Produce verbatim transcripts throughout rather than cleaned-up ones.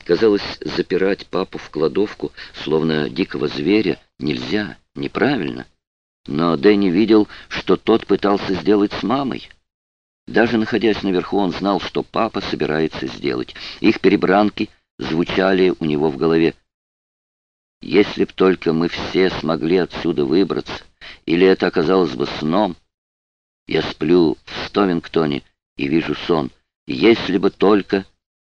Казалось, запирать папу в кладовку, словно дикого зверя, нельзя, неправильно. Но Дэнни видел, что тот пытался сделать с мамой. Даже находясь наверху, он знал, что папа собирается сделать. Их перебранки звучали у него в голове. «Если б только мы все смогли отсюда выбраться, или это оказалось бы сном. Я сплю в Стовингтоне и вижу сон. Если бы только...»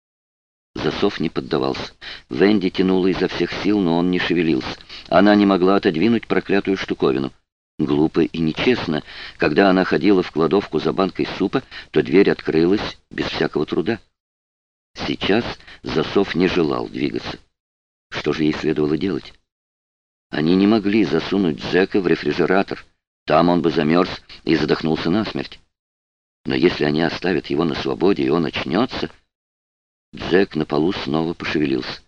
Засов не поддавался. Венди тянула изо всех сил, но он не шевелился. Она не могла отодвинуть проклятую штуковину. Глупо и нечестно. Когда она ходила в кладовку за банкой супа, то дверь открылась без всякого труда. Сейчас Засов не желал двигаться. Что же ей следовало делать? Они не могли засунуть Джека в рефрижератор. Там он бы замерз и задохнулся насмерть. Но если они оставят его на свободе, и он очнется... Джек на полу снова пошевелился.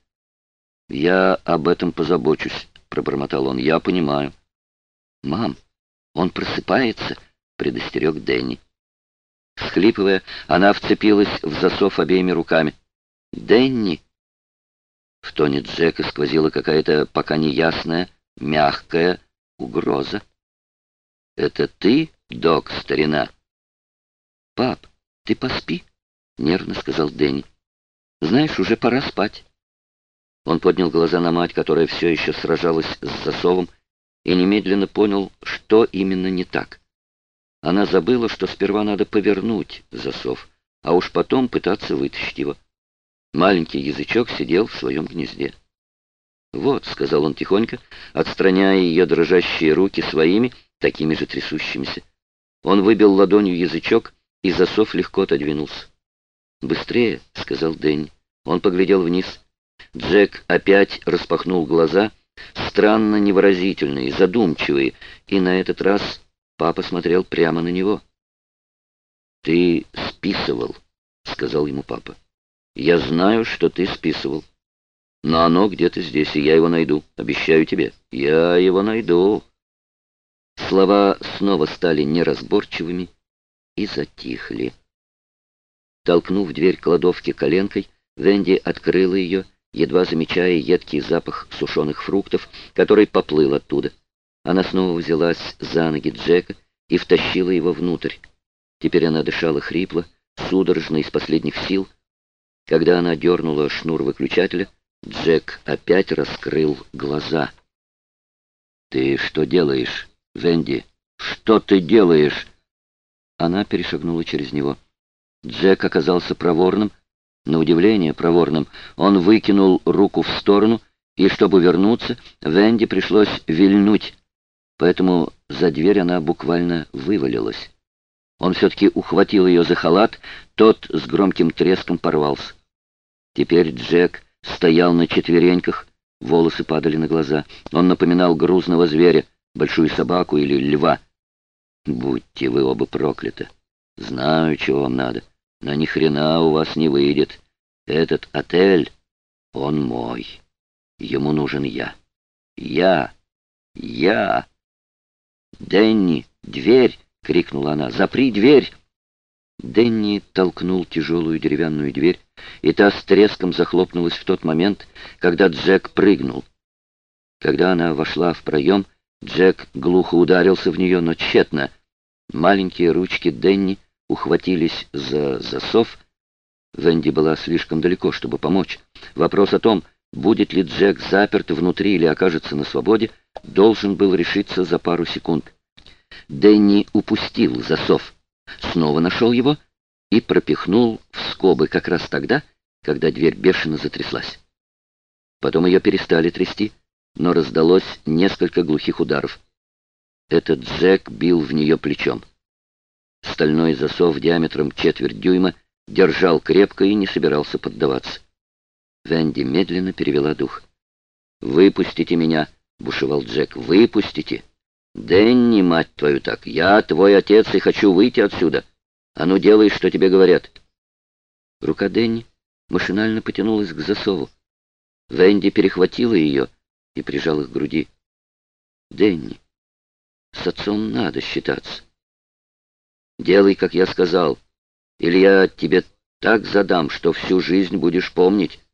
«Я об этом позабочусь», — пробормотал он. «Я понимаю». «Мам, он просыпается», — предостерег Дэнни. Всхлипывая, она вцепилась в засов обеими руками. «Дэнни!» В тоне Джека сквозила какая-то пока неясная, мягкая угроза. «Это ты, док, старина?» «Пап, ты поспи», — нервно сказал Дэнни. «Знаешь, уже пора спать». Он поднял глаза на мать, которая все еще сражалась с засовом, и немедленно понял, что именно не так. Она забыла, что сперва надо повернуть засов, а уж потом пытаться вытащить его. Маленький язычок сидел в своем гнезде. «Вот», — сказал он тихонько, отстраняя ее дрожащие руки своими, такими же трясущимися. Он выбил ладонью язычок, и засов легко отодвинулся. «Быстрее», — сказал Дэнни. Он поглядел вниз. Джек опять распахнул глаза, странно невыразительные, задумчивые, и на этот раз папа смотрел прямо на него. «Ты списывал», — сказал ему папа. «Я знаю, что ты списывал. Но оно где-то здесь, и я его найду. Обещаю тебе, я его найду». Слова снова стали неразборчивыми и затихли. Толкнув дверь кладовки коленкой, Венди открыла ее, едва замечая едкий запах сушеных фруктов, который поплыл оттуда. Она снова взялась за ноги Джека и втащила его внутрь. Теперь она дышала хрипло, судорожно, из последних сил. Когда она дернула шнур выключателя, Джек опять раскрыл глаза. «Ты что делаешь, Венди? Что ты делаешь?» Она перешагнула через него. Джек оказался проворным, на удивление проворным. Он выкинул руку в сторону, и чтобы вернуться, Венди пришлось вильнуть, поэтому за дверь она буквально вывалилась. Он все-таки ухватил ее за халат, тот с громким треском порвался. Теперь Джек стоял на четвереньках, волосы падали на глаза. Он напоминал грузного зверя, большую собаку или льва. «Будьте вы оба прокляты! Знаю, чего вам надо, но ни хрена у вас не выйдет. Этот отель, он мой. Ему нужен я. Я! Я!» «Дэнни, дверь!» — крикнула она. «Запри дверь!» Дэнни толкнул тяжелую деревянную дверь, и та с треском захлопнулась в тот момент, когда Джек прыгнул. Когда она вошла в проем, Джек глухо ударился в нее, но тщетно. Маленькие ручки Дэнни ухватились за засов. Венди была слишком далеко, чтобы помочь. Вопрос о том, будет ли Джек заперт внутри или окажется на свободе, должен был решиться за пару секунд. Дэнни упустил засов, снова нашел его и пропихнул в скобы как раз тогда, когда дверь бешено затряслась. Потом ее перестали трясти, но раздалось несколько глухих ударов. Этот Джек бил в нее плечом. Стальной засов диаметром четверть дюйма держал крепко и не собирался поддаваться. Венди медленно перевела дух. «Выпустите меня!» — бушевал Джек. «Выпустите! Дэнни, мать твою так! Я твой отец и хочу выйти отсюда! А ну делай, что тебе говорят!» Рука Дэнни машинально потянулась к засову. Венди перехватила ее и прижала к груди. «Дэнни, с отцом надо считаться. Делай, как я сказал, или я тебе так задам, что всю жизнь будешь помнить.